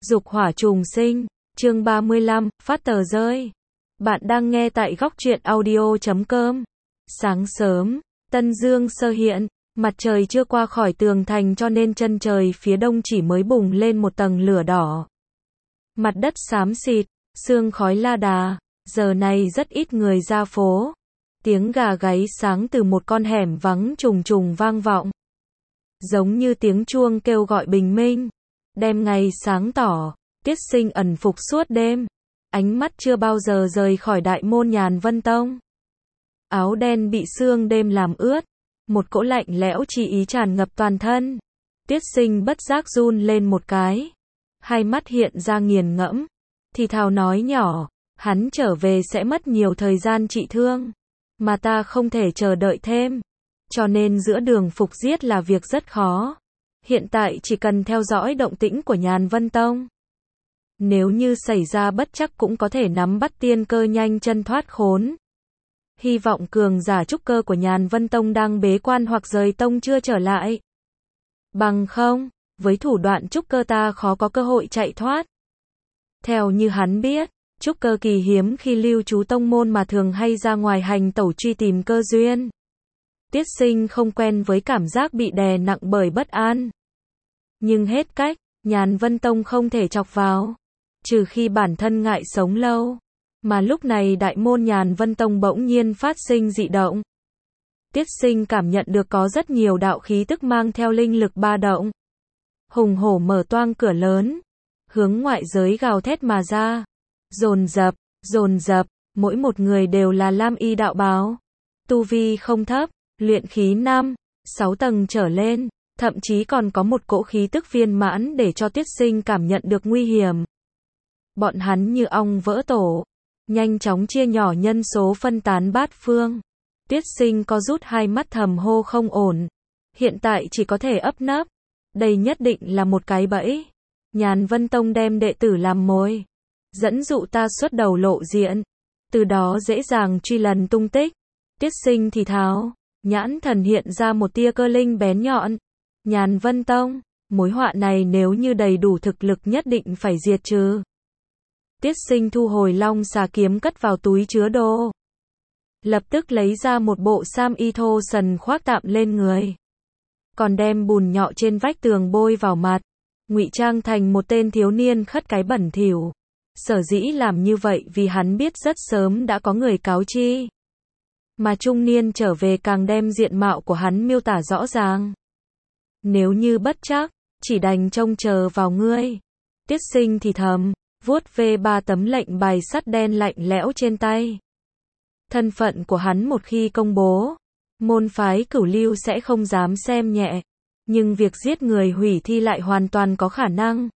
Dục hỏa trùng sinh, chương 35, phát tờ rơi. Bạn đang nghe tại góc truyện audio.com. Sáng sớm, Tân Dương sơ hiện, mặt trời chưa qua khỏi tường thành cho nên chân trời phía đông chỉ mới bùng lên một tầng lửa đỏ. Mặt đất xám xịt, sương khói la đà, giờ này rất ít người ra phố. Tiếng gà gáy sáng từ một con hẻm vắng trùng trùng vang vọng. Giống như tiếng chuông kêu gọi bình minh. Đêm ngày sáng tỏ, Tiết Sinh ẩn phục suốt đêm. Ánh mắt chưa bao giờ rời khỏi đại môn Nhàn Vân Tông. Áo đen bị sương đêm làm ướt. Một cỗ lạnh lẽo chi ý tràn ngập toàn thân. Tiết Sinh bất giác run lên một cái. Hai mắt hiện ra nghiền ngẫm. Thì thào nói nhỏ, hắn trở về sẽ mất nhiều thời gian trị thương. Mà ta không thể chờ đợi thêm. Cho nên giữa đường phục giết là việc rất khó. Hiện tại chỉ cần theo dõi động tĩnh của Nhàn Vân Tông. Nếu như xảy ra bất trắc cũng có thể nắm bắt tiên cơ nhanh chân thoát khốn. Hy vọng cường giả trúc cơ của Nhàn Vân Tông đang bế quan hoặc rời tông chưa trở lại. Bằng không, với thủ đoạn trúc cơ ta khó có cơ hội chạy thoát. Theo như hắn biết, trúc cơ kỳ hiếm khi lưu trú tông môn mà thường hay ra ngoài hành tẩu truy tìm cơ duyên. Tiết Sinh không quen với cảm giác bị đè nặng bởi bất an. Nhưng hết cách, Nhàn Vân Tông không thể chọc vào. Trừ khi bản thân ngại sống lâu. Mà lúc này đại môn Nhàn Vân Tông bỗng nhiên phát sinh dị động. Tiết Sinh cảm nhận được có rất nhiều đạo khí tức mang theo linh lực ba động. Hùng hổ mở toang cửa lớn. Hướng ngoại giới gào thét mà ra. Dồn dập, mỗi một người đều là lam y đạo bào. Tu vi không thấp, luyện khí 5, 6 tầng trở lên. Thậm chí còn có một cỗ khí tức viên mãn để cho Tiết Sinh cảm nhận được nguy hiểm. Bọn hắn như ong vỡ tổ, nhanh chóng chia nhỏ nhân số phân tán bát phương. Tiết Sinh có rút hai mắt thầm hô không ổn. Hiện tại chỉ có thể ấp nấp. Đây nhất định là một cái bẫy. Nhàn Vân Tông đem đệ tử làm mồi. Dẫn dụ ta xuất đầu lộ diện. Từ đó dễ dàng truy lần tung tích. Tiết Sinh thì thào. Nhãn thần hiện ra một tia cơ linh bén nhọn. Nhàn Vân Tông, mối họa này nếu như đầy đủ thực lực nhất định phải diệt trừ. Tiết Sinh thu hồi long xà kiếm cất vào túi chứa đồ. Lập tức lấy ra một bộ sam y thô sần khoác tạm lên người. Còn đem bùn nhọ trên vách tường bôi vào mặt. Ngụy trang thành một tên thiếu niên khất cái bẩn thỉu. Sở dĩ làm như vậy vì hắn biết rất sớm đã có người cáo chi. Mà trung niên trở về càng đem diện mạo của hắn miêu tả rõ ràng. Nếu như bất trắc, chỉ đành trông chờ vào ngươi. Tiết Sinh thì thầm, vuốt về ba tấm lệnh bài sắt đen lạnh lẽo trên tay. Thân phận của hắn một khi công bố, môn phái Cửu Lưu sẽ không dám xem nhẹ. Nhưng việc giết người hủy thi lại hoàn toàn có khả năng.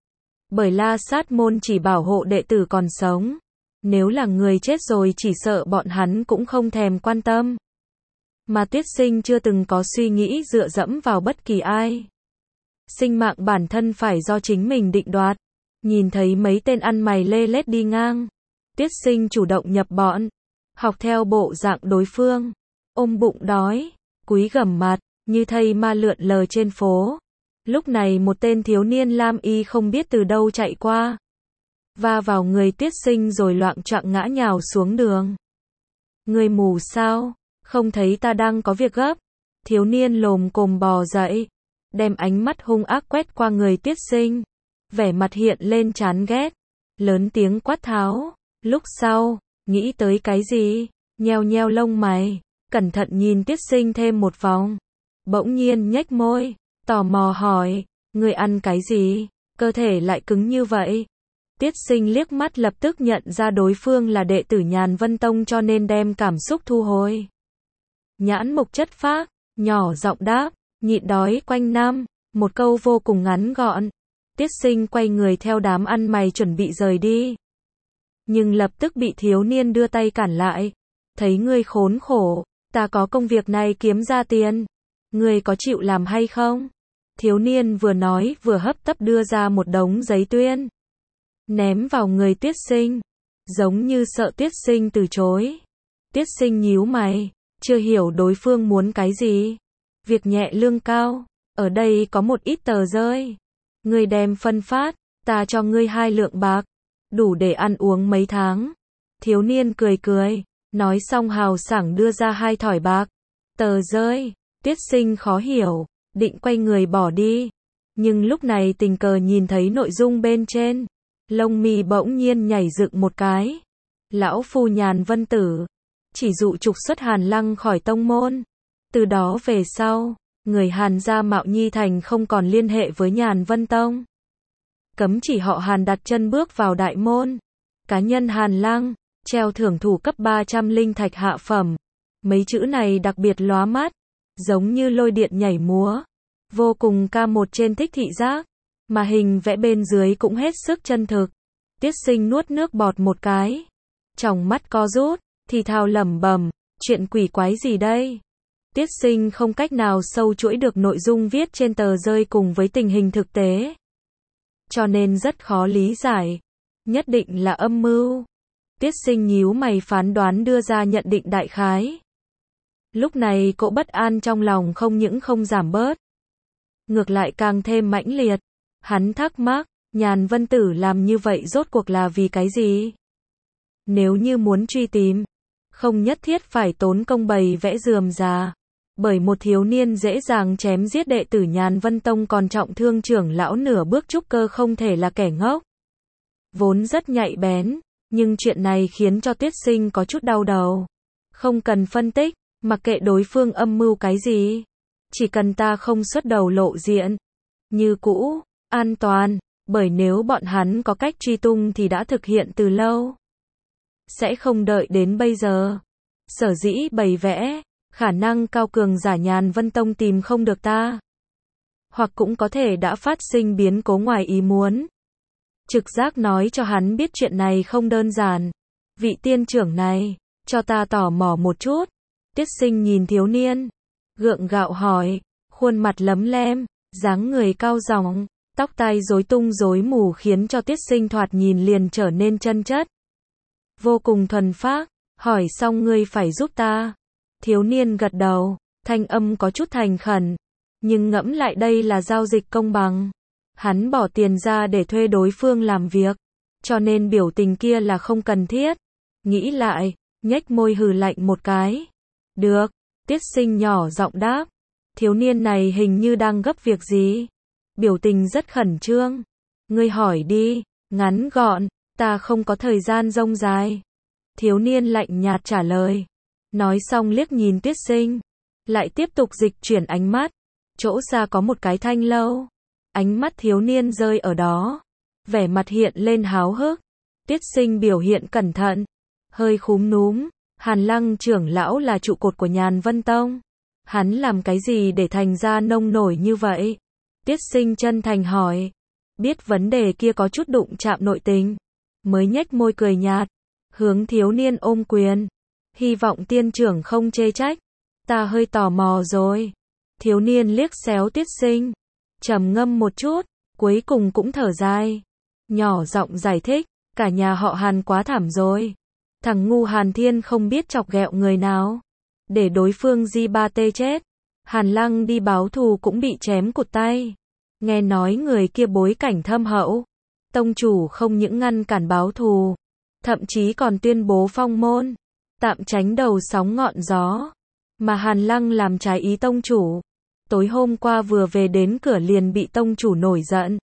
Bởi La Sát môn chỉ bảo hộ đệ tử còn sống. Nếu là người chết rồi chỉ sợ bọn hắn cũng không thèm quan tâm. Mà Tiết Sinh chưa từng có suy nghĩ dựa dẫm vào bất kỳ ai. Sinh mạng bản thân phải do chính mình định đoạt. Nhìn thấy mấy tên ăn mày lê lết đi ngang. Tiết Sinh chủ động nhập bọn. Học theo bộ dạng đối phương. Ôm bụng đói. Cúi gằm mặt. Như thây ma lượn lờ trên phố. Lúc này một tên thiếu niên lam y không biết từ đâu chạy qua. Va vào người Tiết Sinh rồi loạng choạng ngã nhào xuống đường. Người mù sao? Không thấy ta đang có việc gấp. Thiếu niên lồm cồm bò dậy. Đem ánh mắt hung ác quét qua người Tiết Sinh. Vẻ mặt hiện lên chán ghét. Lớn tiếng quát tháo. Lúc sau, nghĩ tới cái gì? Nheo nheo lông mày. Cẩn thận nhìn Tiết Sinh thêm một vòng. Bỗng nhiên nhếch môi. Tò mò hỏi. Người ăn cái gì? Cơ thể lại cứng như vậy. Tiết Sinh liếc mắt lập tức nhận ra đối phương là đệ tử Nhàn Vân Tông cho nên đem cảm xúc thu hồi. Nhãn mục chất phác, nhỏ giọng đáp, nhịn đói quanh năm, một câu vô cùng ngắn gọn. Tiết Sinh quay người theo đám ăn mày chuẩn bị rời đi. Nhưng lập tức bị thiếu niên đưa tay cản lại. Thấy ngươi khốn khổ, ta có công việc này kiếm ra tiền. Ngươi có chịu làm hay không? Thiếu niên vừa nói vừa hấp tấp đưa ra một đống giấy tuyên. Ném vào người Tiết Sinh. Giống như sợ Tiết Sinh từ chối. Tiết Sinh nhíu mày. Chưa hiểu đối phương muốn cái gì. Việc nhẹ lương cao. Ở đây có một ít tờ rơi. Người đem phân phát. Ta cho ngươi 2 lượng bạc, đủ để ăn uống mấy tháng. Thiếu niên cười cười, nói xong hào sảng đưa ra 2 thỏi bạc. Tờ rơi, Tiết Sinh khó hiểu, định quay người bỏ đi. Nhưng lúc này tình cờ nhìn thấy nội dung bên trên. Lông mi bỗng nhiên nhảy dựng một cái. Lão phu Nhàn Vân Tử, chỉ dụ trục xuất Hàn Lăng khỏi tông môn. Từ đó về sau, người Hàn gia Mạo Nhi Thành không còn liên hệ với Nhàn Vân Tông. Cấm chỉ họ Hàn đặt chân bước vào đại môn. Cá nhân Hàn Lăng, treo thưởng thủ cấp 300 linh thạch hạ phẩm. Mấy chữ này đặc biệt lóa mắt, giống như lôi điện nhảy múa. Vô cùng ca một trên thích thị giác, mà hình vẽ bên dưới cũng hết sức chân thực. Tiết Sinh nuốt nước bọt một cái, tròng mắt co rút, thì thào lẩm bẩm, chuyện quỷ quái gì đây? Tiết Sinh không cách nào sâu chuỗi được nội dung viết trên tờ rơi cùng với tình hình thực tế, cho nên rất khó lý giải. Nhất định là âm mưu. Tiết Sinh nhíu mày phán đoán đưa ra nhận định đại khái. Lúc này cỗ bất an trong lòng không những không giảm bớt, ngược lại càng thêm mãnh liệt. Hắn thắc mắc, Nhàn Vân Tử làm như vậy rốt cuộc là vì cái gì? Nếu như muốn truy tìm, không nhất thiết phải tốn công bày vẽ rườm rà. Bởi một thiếu niên dễ dàng chém giết đệ tử Nhàn Vân Tông còn trọng thương trưởng lão nửa bước trúc cơ không thể là kẻ ngốc. Vốn rất nhạy bén, nhưng chuyện này khiến cho Tiết Sinh có chút đau đầu. Không cần phân tích, mặc kệ đối phương âm mưu cái gì. Chỉ cần ta không xuất đầu lộ diện. Như cũ, an toàn, bởi nếu bọn hắn có cách truy tung thì đã thực hiện từ lâu. Sẽ không đợi đến bây giờ. Sở dĩ bày vẽ, khả năng cao cường giả Nhàn Vân Tông tìm không được ta. Hoặc cũng có thể đã phát sinh biến cố ngoài ý muốn. Trực giác nói cho hắn biết chuyện này không đơn giản. Vị tiên trưởng này, cho ta tò mò một chút. Tiết Sinh nhìn thiếu niên, gượng gạo hỏi, khuôn mặt lấm lem, dáng người cao ròng, tóc tai rối tung rối mù khiến cho Tiết Sinh thoạt nhìn liền trở nên chân chất. Vô cùng thuần phác, hỏi xong ngươi phải giúp ta. Thiếu niên gật đầu, thanh âm có chút thành khẩn, nhưng ngẫm lại đây là giao dịch công bằng. Hắn bỏ tiền ra để thuê đối phương làm việc, cho nên biểu tình kia là không cần thiết. Nghĩ lại, nhếch môi hừ lạnh một cái. Được, Tiết Sinh nhỏ giọng đáp. Thiếu niên này hình như đang gấp việc gì. Biểu tình rất khẩn trương. Ngươi hỏi đi, ngắn gọn, ta không có thời gian rông dài. Thiếu niên lạnh nhạt trả lời. Nói xong liếc nhìn Tiết Sinh, lại tiếp tục dịch chuyển ánh mắt. Chỗ xa có một cái thanh lâu. Ánh mắt thiếu niên rơi ở đó, vẻ mặt hiện lên háo hức. Tiết Sinh biểu hiện cẩn thận, hơi khúm núm. Hàn Lăng trưởng lão là trụ cột của Nhàn Vân Tông. Hắn làm cái gì để thành ra nông nổi như vậy? Tiết Sinh chân thành hỏi. Biết vấn đề kia có chút đụng chạm nội tình, mới nhếch môi cười nhạt, hướng thiếu niên ôm quyền. Hy vọng tiên trưởng không chê trách. Ta hơi tò mò rồi. Thiếu niên liếc xéo Tiết Sinh, trầm ngâm một chút, cuối cùng cũng thở dài. Nhỏ giọng giải thích, cả nhà họ Hàn quá thảm rồi. Thằng ngu Hàn Thiên không biết chọc ghẹo người nào, để đối phương Di Ba Tê chết. Hàn Lăng đi báo thù cũng bị chém cụt tay. Nghe nói người kia bối cảnh thâm hậu. Tông chủ không những ngăn cản báo thù, thậm chí còn tuyên bố phong môn, tạm tránh đầu sóng ngọn gió. Mà Hàn Lăng làm trái ý tông chủ. Tối hôm qua vừa về đến cửa liền bị tông chủ nổi giận.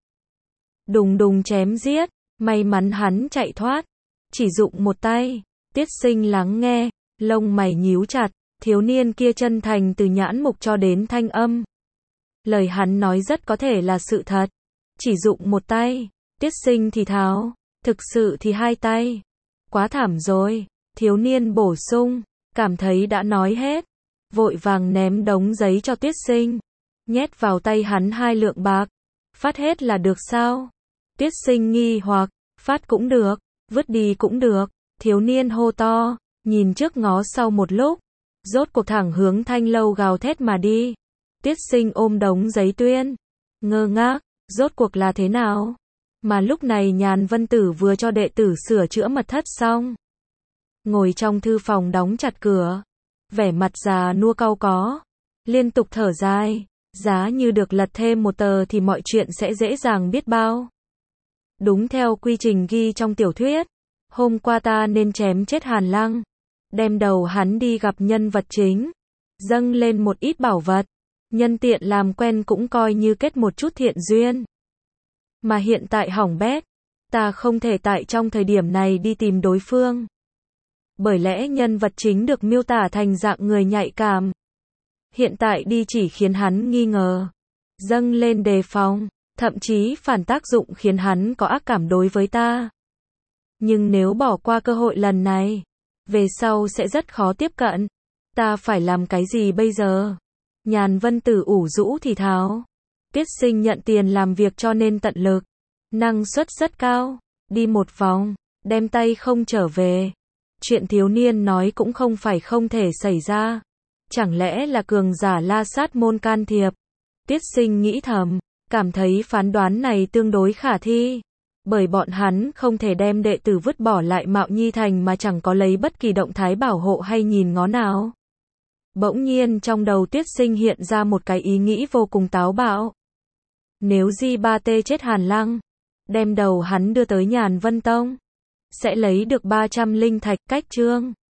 Đùng đùng chém giết, may mắn hắn chạy thoát. Chỉ dụng một tay. Tiết Sinh lắng nghe, lông mày nhíu chặt, thiếu niên kia chân thành từ nhãn mục cho đến thanh âm. Lời hắn nói rất có thể là sự thật. Chỉ dụng một tay. Tiết Sinh thì thào, thực sự thì 2 tay. Quá thảm rồi. Thiếu niên bổ sung, cảm thấy đã nói hết. Vội vàng ném đống giấy cho Tiết Sinh, nhét vào tay hắn 2 lượng bạc. Phát hết là được sao? Tiết Sinh nghi hoặc, phát cũng được, vứt đi cũng được. Thiếu niên hô to, nhìn trước ngó sau một lúc, rốt cuộc thẳng hướng thanh lâu gào thét mà đi. Tiết Sinh ôm đống giấy tuyên, ngơ ngác, rốt cuộc là thế nào? Mà lúc này Nhàn Vân Tử vừa cho đệ tử sửa chữa mật thất xong, ngồi trong thư phòng đóng chặt cửa, vẻ mặt già nua cau có, liên tục thở dài. Giá như được lật thêm một tờ thì mọi chuyện sẽ dễ dàng biết bao. Đúng theo quy trình ghi trong tiểu thuyết, hôm qua ta nên chém chết Hàn Lăng, đem đầu hắn đi gặp nhân vật chính, dâng lên một ít bảo vật, nhân tiện làm quen cũng coi như kết một chút thiện duyên. Mà hiện tại hỏng bét, ta không thể tại trong thời điểm này đi tìm đối phương. Bởi lẽ nhân vật chính được miêu tả thành dạng người nhạy cảm. Hiện tại đi chỉ khiến hắn nghi ngờ, dâng lên đề phòng, thậm chí phản tác dụng khiến hắn có ác cảm đối với ta. Nhưng nếu bỏ qua cơ hội lần này, về sau sẽ rất khó tiếp cận. Ta phải làm cái gì bây giờ? Nhàn Vân Tử ủ rũ thì thào. Tiết Sinh nhận tiền làm việc cho nên tận lực, năng suất rất cao, đi một vòng, đem tay không trở về. Chuyện thiếu niên nói cũng không phải không thể xảy ra. Chẳng lẽ là cường giả La Sát môn can thiệp? Tiết Sinh nghĩ thầm, cảm thấy phán đoán này tương đối khả thi. Bởi bọn hắn không thể đem đệ tử vứt bỏ lại Mạo Nhi Thành mà chẳng có lấy bất kỳ động thái bảo hộ hay nhìn ngó nào. Bỗng nhiên trong đầu Tiết Sinh hiện ra một cái ý nghĩ vô cùng táo bạo. Nếu Di3T chết Hàn Lăng, đem đầu hắn đưa tới Nhàn Vân Tông, sẽ lấy được 300 linh thạch cách chương.